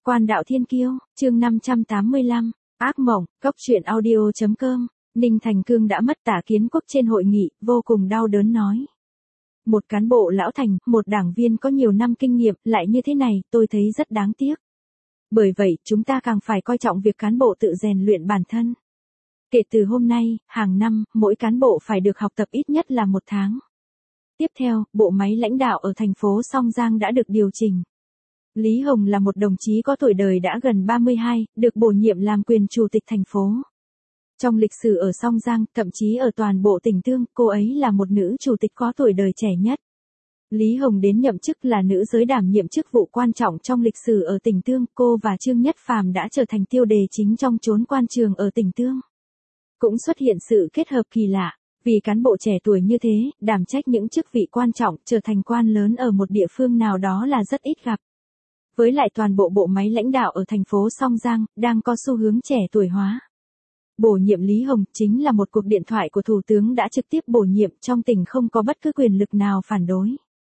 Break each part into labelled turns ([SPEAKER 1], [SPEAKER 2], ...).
[SPEAKER 1] Quan đạo thiên kiêu, chương 585, ác mộng, cốc truyện audio.com, Ninh Thành Cương đã mất Tả Kiến Quốc trên hội nghị, vô cùng đau đớn nói. Một cán bộ lão thành, một đảng viên có nhiều năm kinh nghiệm, lại như thế này, tôi thấy rất đáng tiếc. Bởi vậy, chúng ta càng phải coi trọng việc cán bộ tự rèn luyện bản thân. Kể từ hôm nay, hàng năm, mỗi cán bộ phải được học tập ít nhất là 1 tháng. Tiếp theo, bộ máy lãnh đạo ở thành phố Song Giang đã được điều chỉnh. Lý Hồng là một đồng chí có tuổi đời đã gần 32, được bổ nhiệm làm quyền chủ tịch thành phố. Trong lịch sử ở Song Giang, thậm chí ở toàn bộ tỉnh Tương, cô ấy là một nữ chủ tịch có tuổi đời trẻ nhất. Lý Hồng đến nhậm chức là nữ giới đảm nhiệm chức vụ quan trọng trong lịch sử ở tỉnh Tương, cô và Trương Nhất Phàm đã trở thành tiêu đề chính trong chốn quan trường ở tỉnh Tương. Cũng xuất hiện sự kết hợp kỳ lạ, vì cán bộ trẻ tuổi như thế, đảm trách những chức vị quan trọng, trở thành quan lớn ở một địa phương nào đó là rất ít gặp. Với lại toàn bộ bộ máy lãnh đạo ở thành phố Song Giang, đang có xu hướng trẻ tuổi hóa. Bổ nhiệm Lý Hồng chính là một cuộc điện thoại của Thủ tướng đã trực tiếp bổ nhiệm, trong tỉnh không có bất cứ quyền lực nào phản đối.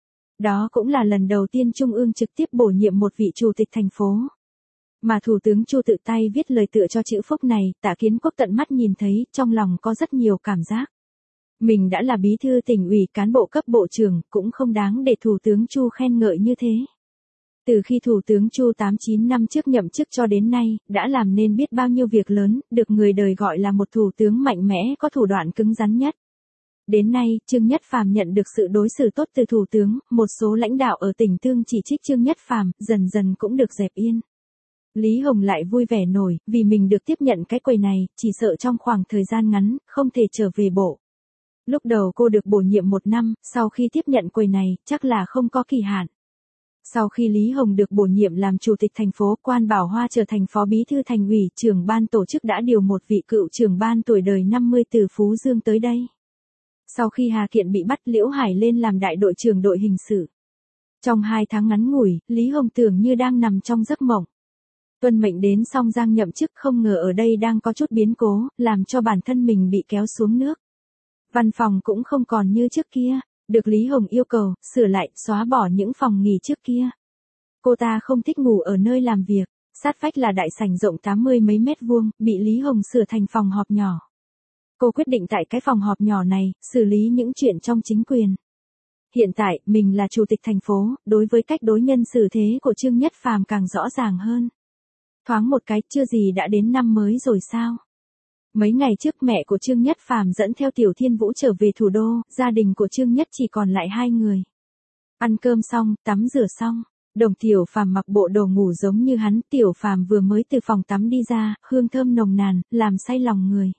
[SPEAKER 1] Đó cũng là lần đầu tiên Trung ương trực tiếp bổ nhiệm một vị chủ tịch thành phố. Mà Thủ tướng Chu tự tay viết lời tựa cho chữ phúc này, Tả Kiến Quốc tận mắt nhìn thấy, trong lòng có rất nhiều cảm giác. Mình đã là bí thư tỉnh ủy, cán bộ cấp bộ trưởng, cũng không đáng để Thủ tướng Chu khen ngợi như thế. Từ khi Thủ tướng Chu 8-9 năm trước nhậm chức cho đến nay, đã làm nên biết bao nhiêu việc lớn, được người đời gọi là một thủ tướng mạnh mẽ có thủ đoạn cứng rắn nhất. Đến nay, Trương Nhất Phàm nhận được sự đối xử tốt từ thủ tướng, một số lãnh đạo ở tỉnh Tương chỉ trích Trương Nhất Phàm, dần dần cũng được dẹp yên. Lý Hồng lại vui vẻ nổi, vì mình được tiếp nhận cái quầy này, chỉ sợ trong khoảng thời gian ngắn, không thể trở về bộ. Lúc đầu cô được bổ nhiệm 1 năm, sau khi tiếp nhận quầy này, chắc là không có kỳ hạn. Sau khi Lý Hồng được bổ nhiệm làm chủ tịch thành phố, Quan Bảo Hoa trở thành phó bí thư thành ủy, trưởng ban tổ chức đã điều một vị cựu trưởng ban tuổi đời 50 từ Phú Dương tới đây. Sau khi Hà Kiện bị bắt, Liễu Hải lên làm đại đội trưởng đội hình sự. Trong 2 tháng ngắn ngủi, Lý Hồng tưởng như đang nằm trong giấc mộng. Tuân mệnh đến Song Giang nhậm chức, không ngờ ở đây đang có chút biến cố, làm cho bản thân mình bị kéo xuống nước. Văn phòng cũng không còn như trước kia, được Lý Hồng yêu cầu, sửa lại, xóa bỏ những phòng nghỉ trước kia. Cô ta không thích ngủ ở nơi làm việc, sát vách là đại sảnh rộng 80 mấy mét vuông, bị Lý Hồng sửa thành phòng họp nhỏ. Cô quyết định tại cái phòng họp nhỏ này, xử lý những chuyện trong chính quyền. Hiện tại, mình là chủ tịch thành phố, đối với cách đối nhân xử thế của Trương Nhất Phàm càng rõ ràng hơn. Thoáng một cái, chưa gì đã đến năm mới rồi sao? Mấy ngày trước mẹ của Trương Nhất Phàm dẫn theo Tiểu Thiên Vũ trở về thủ đô, gia đình của Trương Nhất chỉ còn lại 2 người. Ăn cơm xong, tắm rửa xong, Đồng Tiểu Phàm mặc bộ đồ ngủ giống như hắn, Tiểu Phàm vừa mới từ phòng tắm đi ra, hương thơm nồng nàn, làm say lòng người.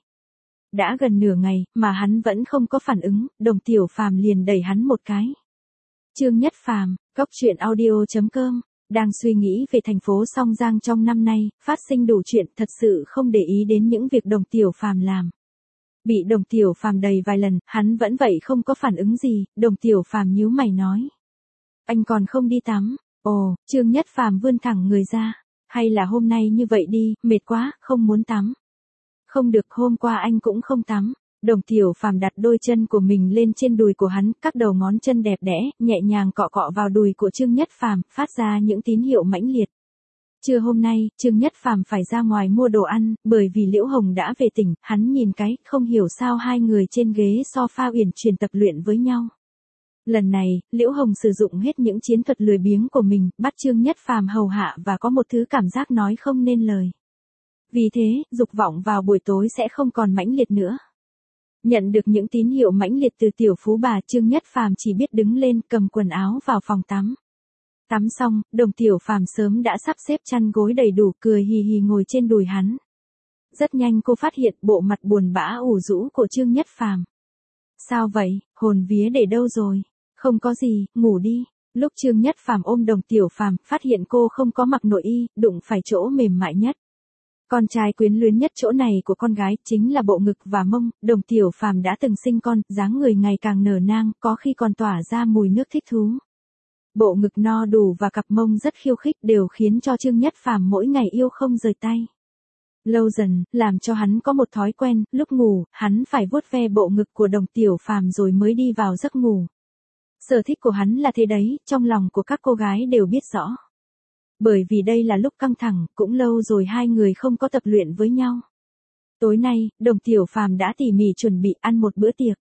[SPEAKER 1] Đã gần nửa ngày, mà hắn vẫn không có phản ứng, Đồng Tiểu Phàm liền đẩy hắn một cái. Trương Nhất Phàm, cốc truyện audio.com. Đang suy nghĩ về thành phố Song Giang trong năm nay, phát sinh đủ chuyện, thật sự không để ý đến những việc Đồng Tiểu Phàm làm. Bị Đồng Tiểu Phàm đẩy vài lần, hắn vẫn vậy không có phản ứng gì, Đồng Tiểu Phàm nhíu mày nói. Anh còn không đi tắm? Ồ, Trương Nhất Phàm vươn thẳng người ra. Hay là hôm nay như vậy đi, mệt quá, không muốn tắm. Không được, hôm qua anh cũng không tắm. Đồng Tiểu Phàm đặt đôi chân của mình lên trên đùi của hắn, các đầu ngón chân đẹp đẽ, nhẹ nhàng cọ cọ vào đùi của Trương Nhất Phàm, phát ra những tín hiệu mãnh liệt. Trưa hôm nay, Trương Nhất Phàm phải ra ngoài mua đồ ăn, bởi vì Liễu Hồng đã về tỉnh, hắn nhìn cái, không hiểu sao 2 người trên ghế sofa uyển chuyển tập luyện với nhau. Lần này, Liễu Hồng sử dụng hết những chiến thuật lười biếng của mình, bắt Trương Nhất Phàm hầu hạ và có một thứ cảm giác nói không nên lời. Vì thế, dục vọng vào buổi tối sẽ không còn mãnh liệt nữa. Nhận được những tín hiệu mãnh liệt từ tiểu phú bà, Trương Nhất Phàm chỉ biết đứng lên cầm quần áo vào phòng tắm. Tắm xong, Đồng Tiểu Phàm sớm đã sắp xếp chăn gối đầy đủ, cười hì hì ngồi trên đùi hắn. Rất nhanh cô phát hiện bộ mặt buồn bã ủ rũ của Trương Nhất Phàm. Sao vậy, hồn vía để đâu rồi? Không có gì, ngủ đi. Lúc Trương Nhất Phàm ôm Đồng Tiểu Phàm, phát hiện cô không có mặc nội y, đụng phải chỗ mềm mại nhất. Con trai quyến luyến nhất chỗ này của con gái chính là bộ ngực và mông. Đồng Tiểu Phàm đã từng sinh con, dáng người ngày càng nở nang, có khi còn tỏa ra mùi nước thích thú. Bộ ngực no đủ và cặp mông rất khiêu khích đều khiến cho Trương Nhất Phàm mỗi ngày yêu không rời tay. Lâu dần, làm cho hắn có một thói quen, lúc ngủ, hắn phải vuốt ve bộ ngực của Đồng Tiểu Phàm rồi mới đi vào giấc ngủ. Sở thích của hắn là thế đấy, trong lòng của các cô gái đều biết rõ. Bởi vì đây là lúc căng thẳng, cũng lâu rồi hai người không có tập luyện với nhau. Tối nay, Đồng Tiểu Phàm đã tỉ mỉ chuẩn bị ăn một bữa tiệc.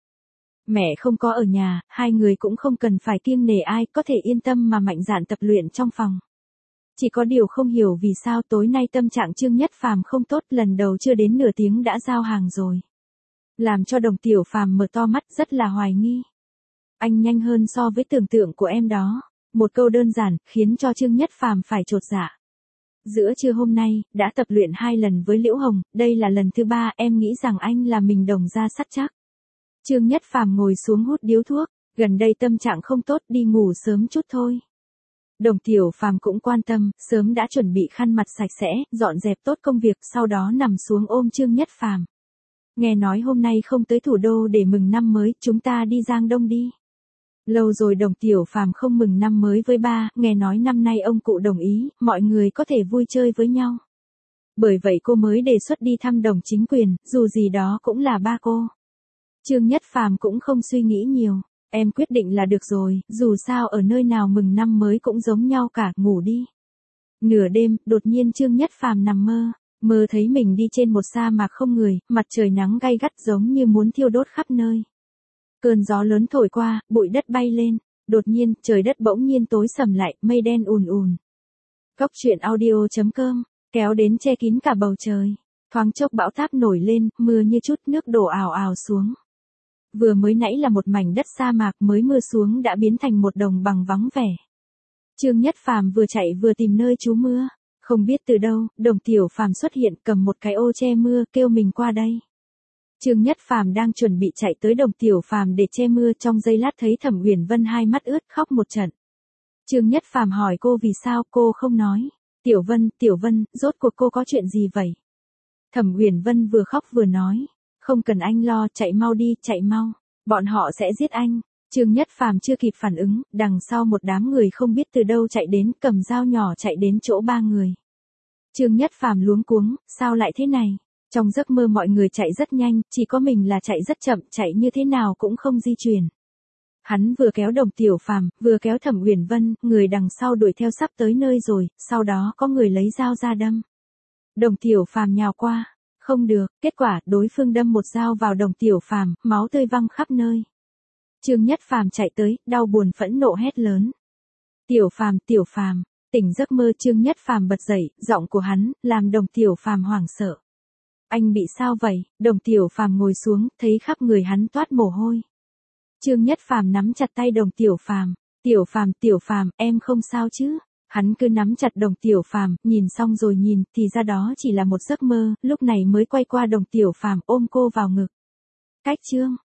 [SPEAKER 1] Mẹ không có ở nhà, hai người cũng không cần phải kiêng nể ai, có thể yên tâm mà mạnh dạn tập luyện trong phòng. Chỉ có điều không hiểu vì sao tối nay tâm trạng Trương Nhất Phàm không tốt, lần đầu chưa đến nửa tiếng đã giao hàng rồi. Làm cho Đồng Tiểu Phàm mở to mắt rất là hoài nghi. Anh nhanh hơn so với tưởng tượng của em đó. Một câu đơn giản, khiến cho Trương Nhất Phàm phải chột dạ. Giữa trưa hôm nay, đã tập luyện 2 lần với Liễu Hồng, đây là lần thứ 3, em nghĩ rằng anh là mình đồng ra sắt chắc. Trương Nhất Phàm ngồi xuống hút điếu thuốc, gần đây tâm trạng không tốt, đi ngủ sớm chút thôi. Đồng Tiểu Phàm cũng quan tâm, sớm đã chuẩn bị khăn mặt sạch sẽ, dọn dẹp tốt công việc, sau đó nằm xuống ôm Trương Nhất Phàm. Nghe nói hôm nay không tới thủ đô để mừng năm mới, chúng ta đi Giang Đông đi. Lâu rồi Đồng Tiểu Phàm không mừng năm mới với ba, nghe nói năm nay ông cụ đồng ý, mọi người có thể vui chơi với nhau. Bởi vậy cô mới đề xuất đi thăm Đồng chính quyền, dù gì đó cũng là ba cô. Trương Nhất Phàm cũng không suy nghĩ nhiều, em quyết định là được rồi, dù sao ở nơi nào mừng năm mới cũng giống nhau cả, ngủ đi. Nửa đêm, đột nhiên Trương Nhất Phàm nằm mơ thấy mình đi trên một sa mạc không người, mặt trời nắng gay gắt giống như muốn thiêu đốt khắp nơi. Cơn gió lớn thổi qua, bụi đất bay lên, đột nhiên, trời đất bỗng nhiên tối sầm lại, mây đen ùn ùn. Cốc truyện audio.com, kéo đến che kín cả bầu trời. Thoáng chốc bão táp nổi lên, mưa như chút nước đổ ào ào xuống. Vừa mới nãy là một mảnh đất sa mạc, mới mưa xuống đã biến thành một đồng bằng vắng vẻ. Trương Nhất Phàm vừa chạy vừa tìm nơi trú mưa, không biết từ đâu, Đồng Tiểu Phàm xuất hiện cầm một cái ô che mưa, kêu mình qua đây. Trương Nhất Phàm đang chuẩn bị chạy tới Đồng Tiểu Phàm để che mưa, trong giây lát thấy Thẩm Uyển Vân hai mắt ướt khóc một trận. Trương Nhất Phàm hỏi cô vì sao, cô không nói. Tiểu Vân, rốt cuộc cô có chuyện gì vậy? Thẩm Uyển Vân vừa khóc vừa nói, không cần anh lo, chạy mau đi, chạy mau, bọn họ sẽ giết anh. Trương Nhất Phàm chưa kịp phản ứng, đằng sau một đám người không biết từ đâu chạy đến, cầm dao nhỏ chạy đến chỗ ba người. Trương Nhất Phàm luống cuống, sao lại thế này? Trong giấc mơ mọi người chạy rất nhanh, chỉ có mình là chạy rất chậm, chạy như thế nào cũng không di chuyển. Hắn vừa kéo Đồng Tiểu Phàm, vừa kéo Thẩm Uyển Vân, người đằng sau đuổi theo sắp tới nơi rồi, sau đó có người lấy dao ra đâm. Đồng Tiểu Phàm nhào qua, không được, kết quả đối phương đâm một dao vào Đồng Tiểu Phàm, máu tươi văng khắp nơi. Trương Nhất Phàm chạy tới, đau buồn phẫn nộ hét lớn. Tiểu Phàm, tỉnh giấc mơ. Trương Nhất Phàm bật dậy, giọng của hắn làm Đồng Tiểu Phàm hoảng sợ. Anh bị sao vậy? Đồng Tiểu Phàm ngồi xuống, thấy khắp người hắn toát mồ hôi. Trương Nhất Phàm nắm chặt tay Đồng Tiểu Phàm. Tiểu Phàm, em không sao chứ? Hắn cứ nắm chặt Đồng Tiểu Phàm, nhìn xong rồi nhìn, thì ra đó chỉ là một giấc mơ, lúc này mới quay qua Đồng Tiểu Phàm ôm cô vào ngực. Cách Trương